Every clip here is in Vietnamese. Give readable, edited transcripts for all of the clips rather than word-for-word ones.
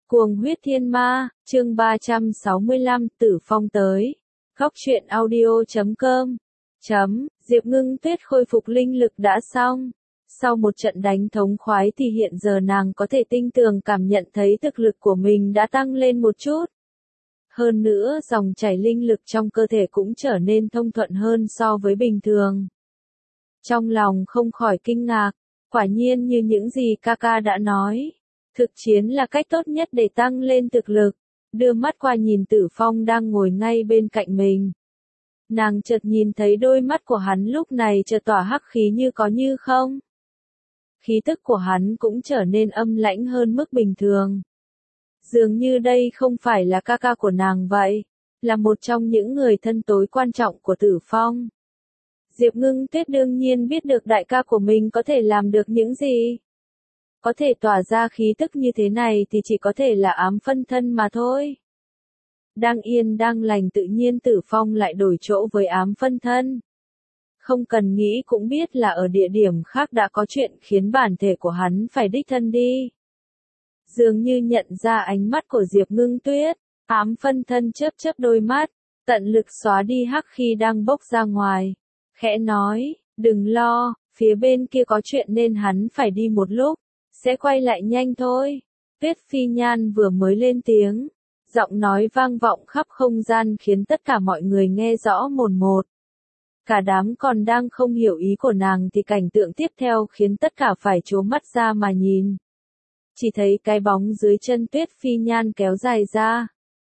Cuồng huyết thiên ma, chương 365, Tử Phong tới. Góc truyện audio.com. Diệp Ngưng Tuyết khôi phục linh lực đã xong. Sau một trận đánh thống khoái thì hiện giờ nàng có thể tinh tường cảm nhận thấy thực lực của mình đã tăng lên một chút. Hơn nữa dòng chảy linh lực trong cơ thể cũng trở nên thông thuận hơn so với bình thường. Trong lòng không khỏi kinh ngạc, quả nhiên như những gì Kaka đã nói. Thực chiến là cách tốt nhất để tăng lên thực lực. Đưa mắt qua nhìn Tử Phong đang ngồi ngay bên cạnh mình. Nàng chợt nhìn thấy đôi mắt của hắn lúc này chợt tỏa hắc khí như có như không. Khí tức của hắn cũng trở nên âm lãnh hơn mức bình thường. Dường như đây không phải là Kaka của nàng vậy, là một trong những người thân tối quan trọng của Tử Phong. Diệp Ngưng Tuyết đương nhiên biết được đại ca của mình có thể làm được những gì. Có thể tỏa ra khí tức như thế này thì chỉ có thể là ám phân thân mà thôi. Đang yên đang lành tự nhiên Tử Phong lại đổi chỗ với ám phân thân. Không cần nghĩ cũng biết là ở địa điểm khác đã có chuyện khiến bản thể của hắn phải đích thân đi. Dường như nhận ra ánh mắt của Diệp Ngưng Tuyết, ám phân thân chớp chớp đôi mắt, tận lực xóa đi hắc khí đang bốc ra ngoài. Khẽ nói, đừng lo, phía bên kia có chuyện nên hắn phải đi một lúc. Sẽ quay lại nhanh thôi. Tuyết Phi Nhan vừa mới lên tiếng. Giọng nói vang vọng khắp không gian khiến tất cả mọi người nghe rõ mồn một. Cả đám còn đang không hiểu ý của nàng thì cảnh tượng tiếp theo khiến tất cả phải trố mắt ra mà nhìn. Chỉ thấy cái bóng dưới chân Tuyết Phi Nhan kéo dài ra.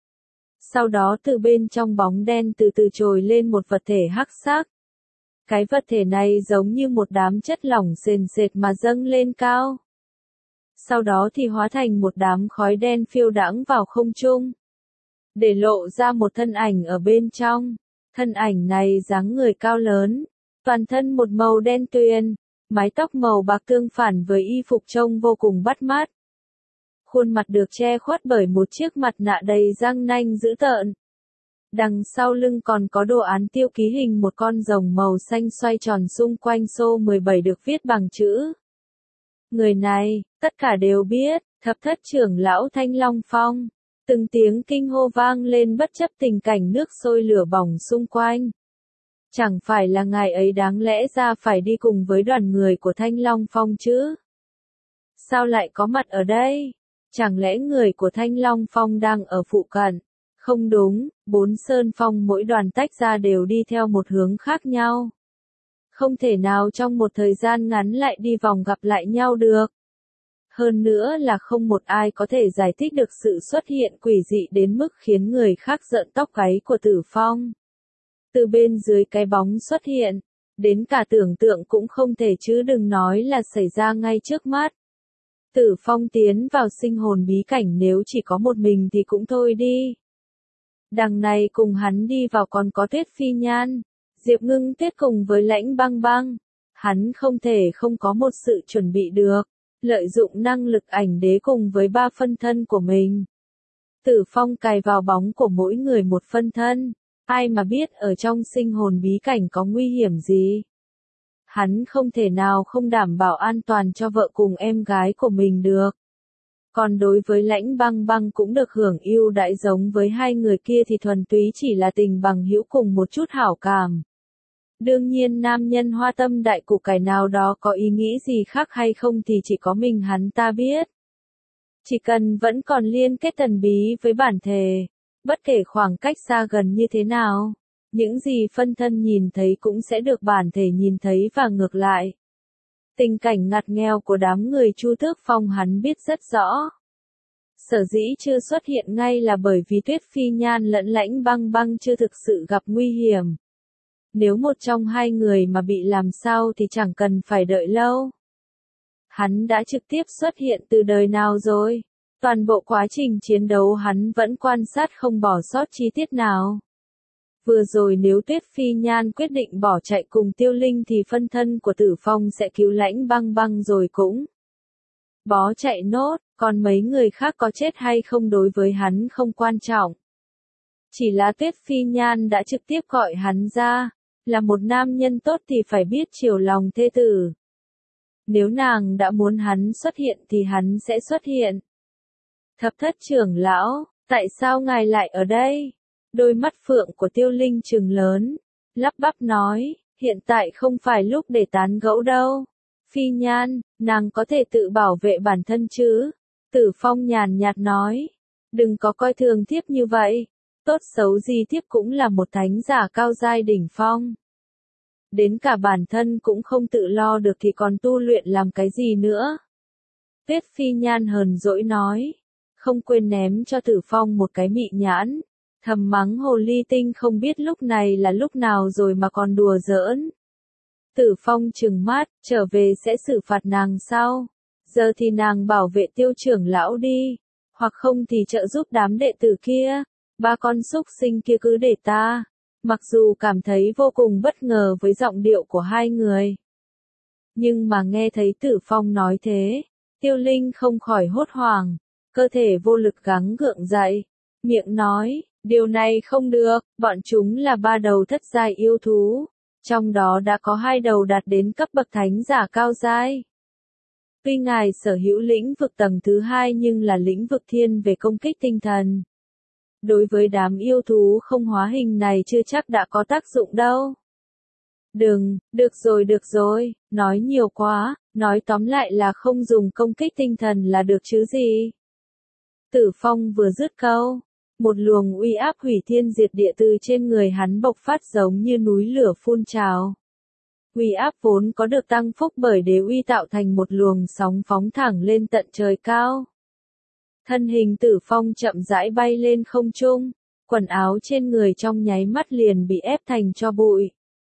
Sau đó từ bên trong bóng đen từ từ trồi lên một vật thể hắc sắc. Cái vật thể này giống như một đám chất lỏng sền sệt mà dâng lên cao. Sau đó thì hóa thành một đám khói đen phiêu đãng vào không trung. Để lộ ra một thân ảnh ở bên trong. Thân ảnh này dáng người cao lớn, toàn thân một màu đen tuyền, mái tóc màu bạc tương phản với y phục trông vô cùng bắt mắt. Khuôn mặt được che khuất bởi một chiếc mặt nạ đầy răng nanh dữ tợn. Đằng sau lưng còn có đồ án tiêu ký hình một con rồng màu xanh xoay tròn xung quanh xô 17 được viết bằng chữ. Người này, tất cả đều biết, thập thất trưởng lão Thanh Long Phong. Từng tiếng kinh hô vang lên bất chấp tình cảnh nước sôi lửa bỏng xung quanh. Chẳng phải là ngài ấy đáng lẽ ra phải đi cùng với đoàn người của Thanh Long Phong chứ? Sao lại có mặt ở đây? Chẳng lẽ người của Thanh Long Phong đang ở phụ cận? Không đúng, 4 sơn phong mỗi đoàn tách ra đều đi theo một hướng khác nhau. Không thể nào trong một thời gian ngắn lại đi vòng gặp lại nhau được. Hơn nữa là không một ai có thể giải thích được sự xuất hiện quỷ dị đến mức khiến người khác rợn tóc gáy của Tử Phong. Từ bên dưới cái bóng xuất hiện, đến cả tưởng tượng cũng không thể chứ đừng nói là xảy ra ngay trước mắt. Tử Phong tiến vào sinh hồn bí cảnh nếu chỉ có một mình thì cũng thôi đi. Đằng này cùng hắn đi vào còn có Tuyết Phi Nhan, Diệp Ngưng Tuyết cùng với Lãnh Băng Băng. Hắn không thể không có một sự chuẩn bị được. Lợi dụng năng lực ảnh đế cùng với 3 phân thân của mình. Tử Phong cài vào bóng của mỗi người một phân thân. Ai mà biết ở trong sinh hồn bí cảnh có nguy hiểm gì. Hắn không thể nào không đảm bảo an toàn cho vợ cùng em gái của mình được. Còn đối với Lãnh Băng Băng cũng được hưởng ưu đãi giống với hai người kia thì thuần túy chỉ là tình bằng hữu cùng một chút hảo cảm. Đương nhiên nam nhân hoa tâm đại củ cải nào đó có ý nghĩ gì khác hay không thì chỉ có mình hắn ta biết. Chỉ cần vẫn còn liên kết thần bí với bản thể, bất kể khoảng cách xa gần như thế nào, những gì phân thân nhìn thấy cũng sẽ được bản thể nhìn thấy và ngược lại. Tình cảnh ngặt nghèo của đám người Chu Tước Phong hắn biết rất rõ. Sở dĩ chưa xuất hiện ngay là bởi vì Tuyết Phi Nhan lẫn Lãnh Băng Băng chưa thực sự gặp nguy hiểm. Nếu một trong hai người mà bị làm sao thì chẳng cần phải đợi lâu. Hắn đã trực tiếp xuất hiện từ đời nào rồi. Toàn bộ quá trình chiến đấu hắn vẫn quan sát không bỏ sót chi tiết nào. Vừa rồi nếu Tuyết Phi Nhan quyết định bỏ chạy cùng Tiêu Linh thì phân thân của Tử Phong sẽ cứu Lãnh Băng Băng rồi cũng bó chạy nốt, còn mấy người khác có chết hay không đối với hắn không quan trọng. Chỉ là Tuyết Phi Nhan đã trực tiếp gọi hắn ra. Là một nam nhân tốt thì phải biết chiều lòng thê tử. Nếu nàng đã muốn hắn xuất hiện thì hắn sẽ xuất hiện. Thập thất trưởng lão, tại sao ngài lại ở đây? Đôi mắt phượng của Tiêu Linh trừng lớn, lắp bắp nói, hiện tại không phải lúc để tán gẫu đâu. Phi Nhan, nàng có thể tự bảo vệ bản thân chứ? Tử Phong nhàn nhạt nói, đừng có coi thường thiếp như vậy. Tốt xấu gì thiếp cũng là một thánh giả cao giai đỉnh phong. Đến cả bản thân cũng không tự lo được thì còn tu luyện làm cái gì nữa? Tuyết Phi Nhan hờn dỗi nói, không quên ném cho Tử Phong một cái mị nhãn, thầm mắng hồ ly tinh không biết lúc này là lúc nào rồi mà còn đùa giỡn. Tử Phong trừng mắt, trở về sẽ xử phạt nàng sau. Giờ thì nàng bảo vệ Tiêu trưởng lão đi, hoặc không thì trợ giúp đám đệ tử kia. Ba con súc sinh kia cứ để ta. Mặc dù cảm thấy vô cùng bất ngờ với giọng điệu của hai người, nhưng mà nghe thấy Tử Phong nói thế, Tiêu Linh không khỏi hốt hoảng, cơ thể vô lực gắng gượng dậy, miệng nói, điều này không được, bọn chúng là ba đầu thất giai yêu thú, trong đó đã có hai đầu đạt đến cấp bậc thánh giả cao giai. Tuy ngài sở hữu lĩnh vực tầng thứ hai nhưng là lĩnh vực thiên về công kích tinh thần. Đối với đám yêu thú không hóa hình này chưa chắc đã có tác dụng đâu. Được rồi, nói nhiều quá, nói tóm lại là không dùng công kích tinh thần là được chứ gì. Tử Phong vừa dứt câu, một luồng uy áp hủy thiên diệt địa từ trên người hắn bộc phát giống như núi lửa phun trào. Uy áp vốn có được tăng phúc bởi đế uy tạo thành một luồng sóng phóng thẳng lên tận trời cao. Thân hình Tử Phong chậm rãi bay lên không trung, quần áo trên người trong nháy mắt liền bị ép thành tro bụi.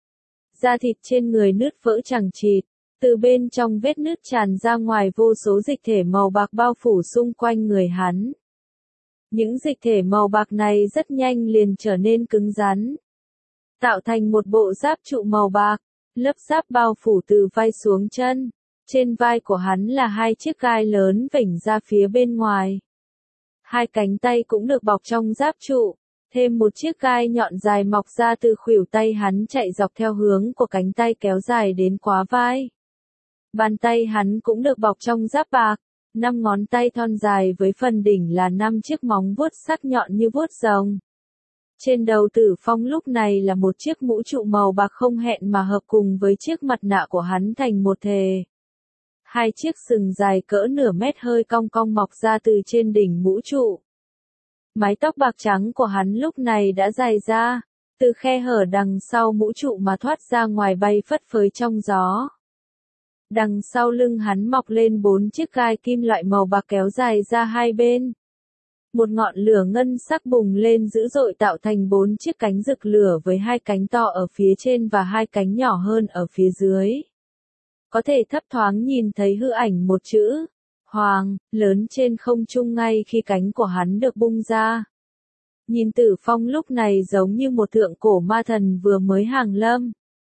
Da thịt trên người nứt vỡ chằng chịt, từ bên trong vết nứt tràn ra ngoài vô số dịch thể màu bạc bao phủ xung quanh người hắn. Những dịch thể màu bạc này rất nhanh liền trở nên cứng rắn, tạo thành một bộ giáp trụ màu bạc, lớp giáp bao phủ từ vai xuống chân. Trên vai của hắn là hai chiếc gai lớn vểnh ra phía bên ngoài. Hai cánh tay cũng được bọc trong giáp trụ, thêm một chiếc gai nhọn dài mọc ra từ khuỷu tay hắn chạy dọc theo hướng của cánh tay kéo dài đến quá vai. Bàn tay hắn cũng được bọc trong giáp bạc, 5 ngón tay thon dài với phần đỉnh là 5 chiếc móng vuốt sắc nhọn như vuốt rồng. Trên đầu Tử Phong lúc này là một chiếc mũ trụ màu bạc không hẹn mà hợp cùng với chiếc mặt nạ của hắn thành một thể. Hai chiếc sừng dài cỡ nửa mét hơi cong cong mọc ra từ trên đỉnh mũ trụ. Mái tóc bạc trắng của hắn lúc này đã dài ra, từ khe hở đằng sau mũ trụ mà thoát ra ngoài bay phất phới trong gió. Đằng sau lưng hắn mọc lên 4 chiếc gai kim loại màu bạc kéo dài ra hai bên. Một ngọn lửa ngân sắc bùng lên dữ dội tạo thành 4 chiếc cánh rực lửa với hai cánh to ở phía trên và hai cánh nhỏ hơn ở phía dưới. Có thể thấp thoáng nhìn thấy hư ảnh một chữ Hoàng lớn trên không trung ngay khi cánh của hắn được bung ra. Nhìn Tử Phong lúc này giống như một thượng cổ ma thần vừa mới hàng lâm.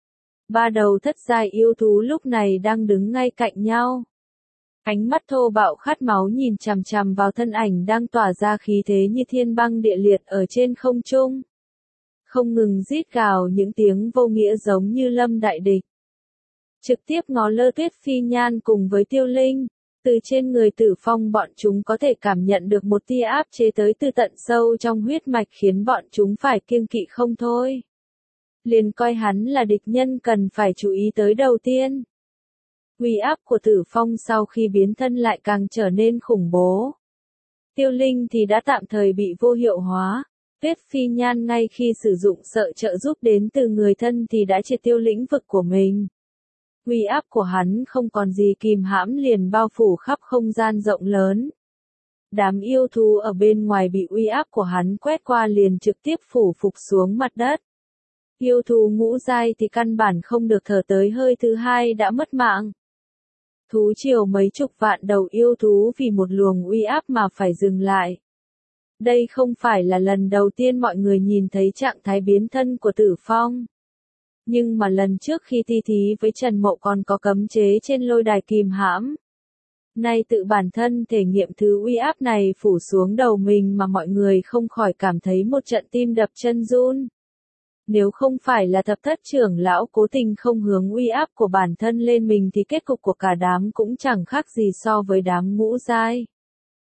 Ba đầu thất giai yêu thú lúc này đang đứng ngay cạnh nhau. Ánh mắt thô bạo khát máu nhìn chằm chằm vào thân ảnh đang tỏa ra khí thế như thiên băng địa liệt ở trên không trung. Không ngừng rít gào những tiếng vô nghĩa giống như lâm đại địch. Trực tiếp ngó lơ Tuyết Phi Nhan cùng với Tiêu Linh, từ trên người Tử Phong bọn chúng có thể cảm nhận được một tia áp chế tới từ tận sâu trong huyết mạch khiến bọn chúng phải kiêng kỵ không thôi. Liền coi hắn là địch nhân cần phải chú ý tới đầu tiên. Uy áp của Tử Phong sau khi biến thân lại càng trở nên khủng bố. Tiêu Linh thì đã tạm thời bị vô hiệu hóa. Tuyết Phi Nhan ngay khi sử dụng sợ trợ giúp đến từ người thân thì đã triệt tiêu lĩnh vực của mình. Uy áp của hắn không còn gì kìm hãm liền bao phủ khắp không gian rộng lớn. Đám yêu thú ở bên ngoài bị uy áp của hắn quét qua liền trực tiếp phủ phục xuống mặt đất. Yêu thú ngũ giai thì căn bản không được thở tới hơi thứ hai đã mất mạng. Thú triều mấy chục vạn đầu yêu thú vì một luồng uy áp mà phải dừng lại. Đây không phải là lần đầu tiên mọi người nhìn thấy trạng thái biến thân của Tử Phong. Nhưng mà lần trước khi thi thí với Trần Mộ còn có cấm chế trên lôi đài kìm hãm. Nay tự bản thân thể nghiệm thứ uy áp này phủ xuống đầu mình mà mọi người không khỏi cảm thấy một trận tim đập chân run. Nếu không phải là thập thất trưởng lão cố tình không hướng uy áp của bản thân lên mình thì kết cục của cả đám cũng chẳng khác gì so với đám ngũ giai.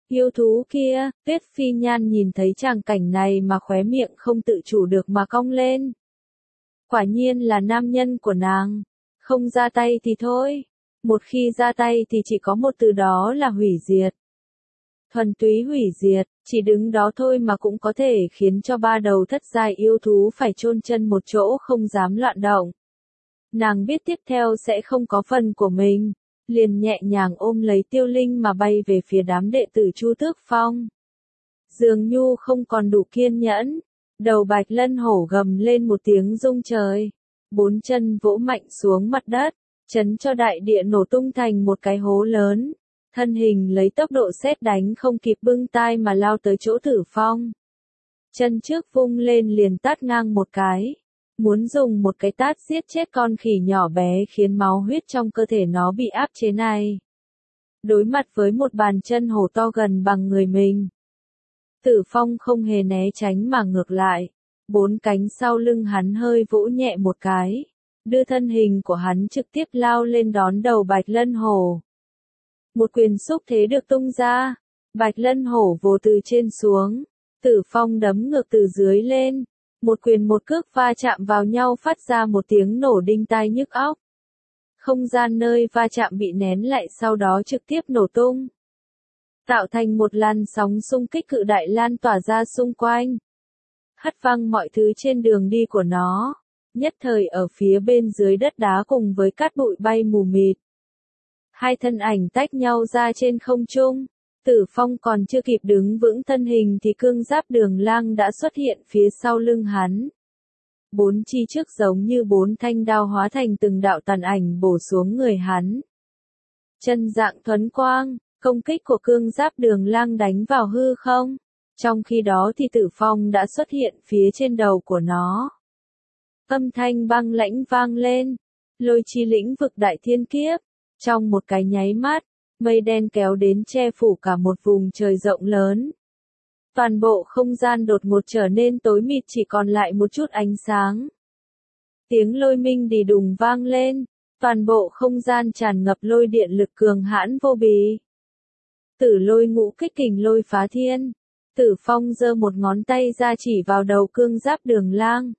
Yêu thú kia, Tuyết Phi Nhan nhìn thấy tràng cảnh này mà khóe miệng không tự chủ được mà cong lên. Quả nhiên là nam nhân của nàng. Không ra tay thì thôi. Một khi ra tay thì chỉ có một từ, đó là hủy diệt. Thuần túy hủy diệt, chỉ đứng đó thôi mà cũng có thể khiến cho ba đầu thất giai yêu thú phải chôn chân một chỗ không dám loạn động. Nàng biết tiếp theo sẽ không có phần của mình, liền nhẹ nhàng ôm lấy Tiêu Linh mà bay về phía đám đệ tử Chu Tước Phong. Dường Nhu không còn đủ kiên nhẫn, đầu Bạch Lân Hổ gầm lên một tiếng rung trời, bốn chân vỗ mạnh xuống mặt đất, chấn cho đại địa nổ tung thành một cái hố lớn. Thân hình lấy tốc độ sét đánh không kịp bưng tai mà lao tới chỗ Tử Phong. Chân trước vung lên liền tát ngang một cái. Muốn dùng một cái tát giết chết con khỉ nhỏ bé khiến máu huyết trong cơ thể nó bị áp chế này. Đối mặt với một bàn chân hổ to gần bằng người mình. Tử Phong không hề né tránh mà ngược lại. Bốn cánh sau lưng hắn hơi vỗ nhẹ một cái. Đưa thân hình của hắn trực tiếp lao lên đón đầu Bạch Lân Hổ. Một quyền xúc thế được tung ra, Bạch Lân Hổ vồ từ trên xuống, Tử Phong đấm ngược từ dưới lên, một quyền một cước va chạm vào nhau phát ra một tiếng nổ đinh tai nhức óc. Không gian nơi va chạm bị nén lại sau đó trực tiếp nổ tung, tạo thành một làn sóng xung kích cự đại lan tỏa ra xung quanh, hất văng mọi thứ trên đường đi của nó, nhất thời ở phía bên dưới đất đá cùng với cát bụi bay mù mịt. Hai thân ảnh tách nhau ra trên không trung. Tử Phong còn chưa kịp đứng vững thân hình thì cương giáp Đường Lang đã xuất hiện phía sau lưng hắn. Bốn chi trước giống như bốn thanh đao hóa thành từng đạo tàn ảnh bổ xuống người hắn. Chân dạng thuấn quang, công kích của cương giáp Đường Lang đánh vào hư không. Trong khi đó thì Tử Phong đã xuất hiện phía trên đầu của nó. Âm thanh băng lãnh vang lên. Lôi chi lĩnh vực đại thiên kiếp. Trong một cái nháy mắt, mây đen kéo đến che phủ cả một vùng trời rộng lớn. Toàn bộ không gian đột ngột trở nên tối mịt, chỉ còn lại một chút ánh sáng. Tiếng lôi minh đì đùng vang lên, toàn bộ không gian tràn ngập lôi điện lực cường hãn vô bì. Tử lôi ngũ kích kình lôi phá thiên. Tử Phong giơ một ngón tay ra chỉ vào đầu cương giáp Đường Lang.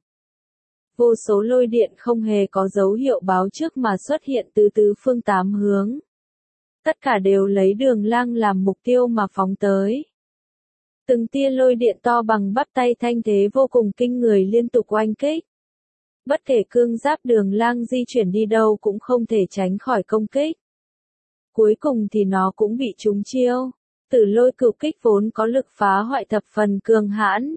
Vô số lôi điện không hề có dấu hiệu báo trước mà xuất hiện từ tứ phương tám hướng. Tất cả đều lấy Đường Lang làm mục tiêu mà phóng tới. Từng tia lôi điện to bằng bắp tay thanh thế vô cùng kinh người liên tục oanh kích. Bất kể cương giáp Đường Lang di chuyển đi đâu cũng không thể tránh khỏi công kích. Cuối cùng thì nó cũng bị trúng chiêu. Tử lôi cửu kích vốn có lực phá hoại thập phần cường hãn.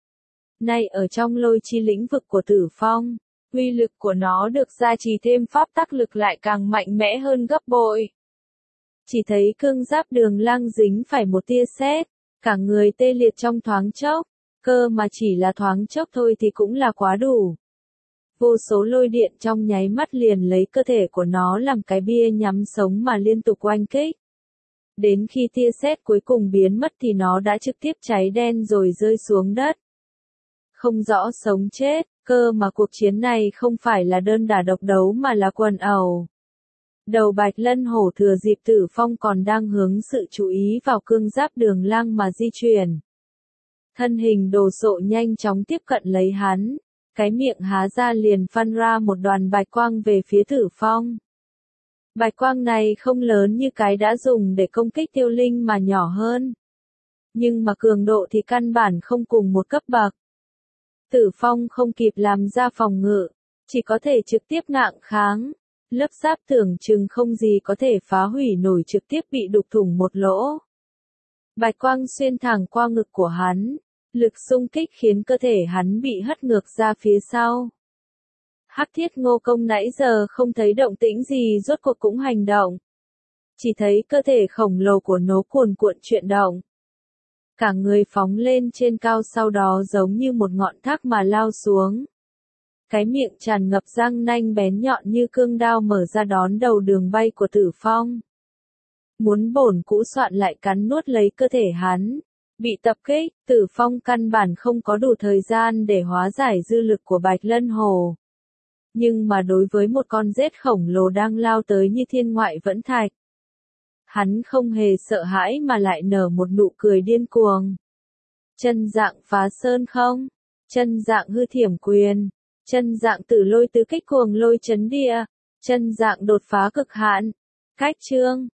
Nay ở trong lôi chi lĩnh vực của Tử Phong, uy lực của nó được gia trì thêm pháp tắc lực lại càng mạnh mẽ hơn gấp bội. Chỉ thấy cương giáp Đường Lang dính phải một tia sét, cả người tê liệt trong thoáng chốc, cơ mà chỉ là thoáng chốc thôi thì cũng là quá đủ. Vô số lôi điện trong nháy mắt liền lấy cơ thể của nó làm cái bia nhắm sống mà liên tục oanh kích. Đến khi tia sét cuối cùng biến mất thì nó đã trực tiếp cháy đen rồi rơi xuống đất. Không rõ sống chết, cơ mà cuộc chiến này không phải là đơn đả độc đấu mà là quần ẩu. Đầu Bạch Lân Hổ thừa dịp Tử Phong còn đang hướng sự chú ý vào cương giáp Đường Lang mà di chuyển. Thân hình đồ sộ nhanh chóng tiếp cận lấy hắn, cái miệng há ra liền phun ra một đoàn bạch quang về phía Tử Phong. Bạch quang này không lớn như cái đã dùng để công kích Tiêu Linh mà nhỏ hơn. Nhưng mà cường độ thì căn bản không cùng một cấp bậc. Tử Phong không kịp làm ra phòng ngự, chỉ có thể trực tiếp ngạng kháng. Lớp giáp tưởng chừng không gì có thể phá hủy nổi trực tiếp bị đục thủng một lỗ. Bạch quang xuyên thẳng qua ngực của hắn, lực xung kích khiến cơ thể hắn bị hất ngược ra phía sau. Hắc Thiết Ngô Công nãy giờ không thấy động tĩnh gì rốt cuộc cũng hành động. Chỉ thấy cơ thể khổng lồ của nó cuồn cuộn chuyển động. Cả người phóng lên trên cao sau đó giống như một ngọn thác mà lao xuống. Cái miệng tràn ngập răng nanh bén nhọn như cương đao mở ra đón đầu đường bay của Tử Phong. Muốn bổn cũ soạn lại cắn nuốt lấy cơ thể hắn. Bị tập kích, Tử Phong căn bản không có đủ thời gian để hóa giải dư lực của Bạch Lân Hổ. Nhưng mà đối với một con rết khổng lồ đang lao tới như thiên ngoại vẫn thạch. Hắn không hề sợ hãi mà lại nở một nụ cười điên cuồng. Chân dạng phá sơn không? Chân dạng hư thiểm quyền. Chân dạng tử lôi tứ kích cuồng lôi chấn địa. Chân dạng đột phá cực hạn. Cách chương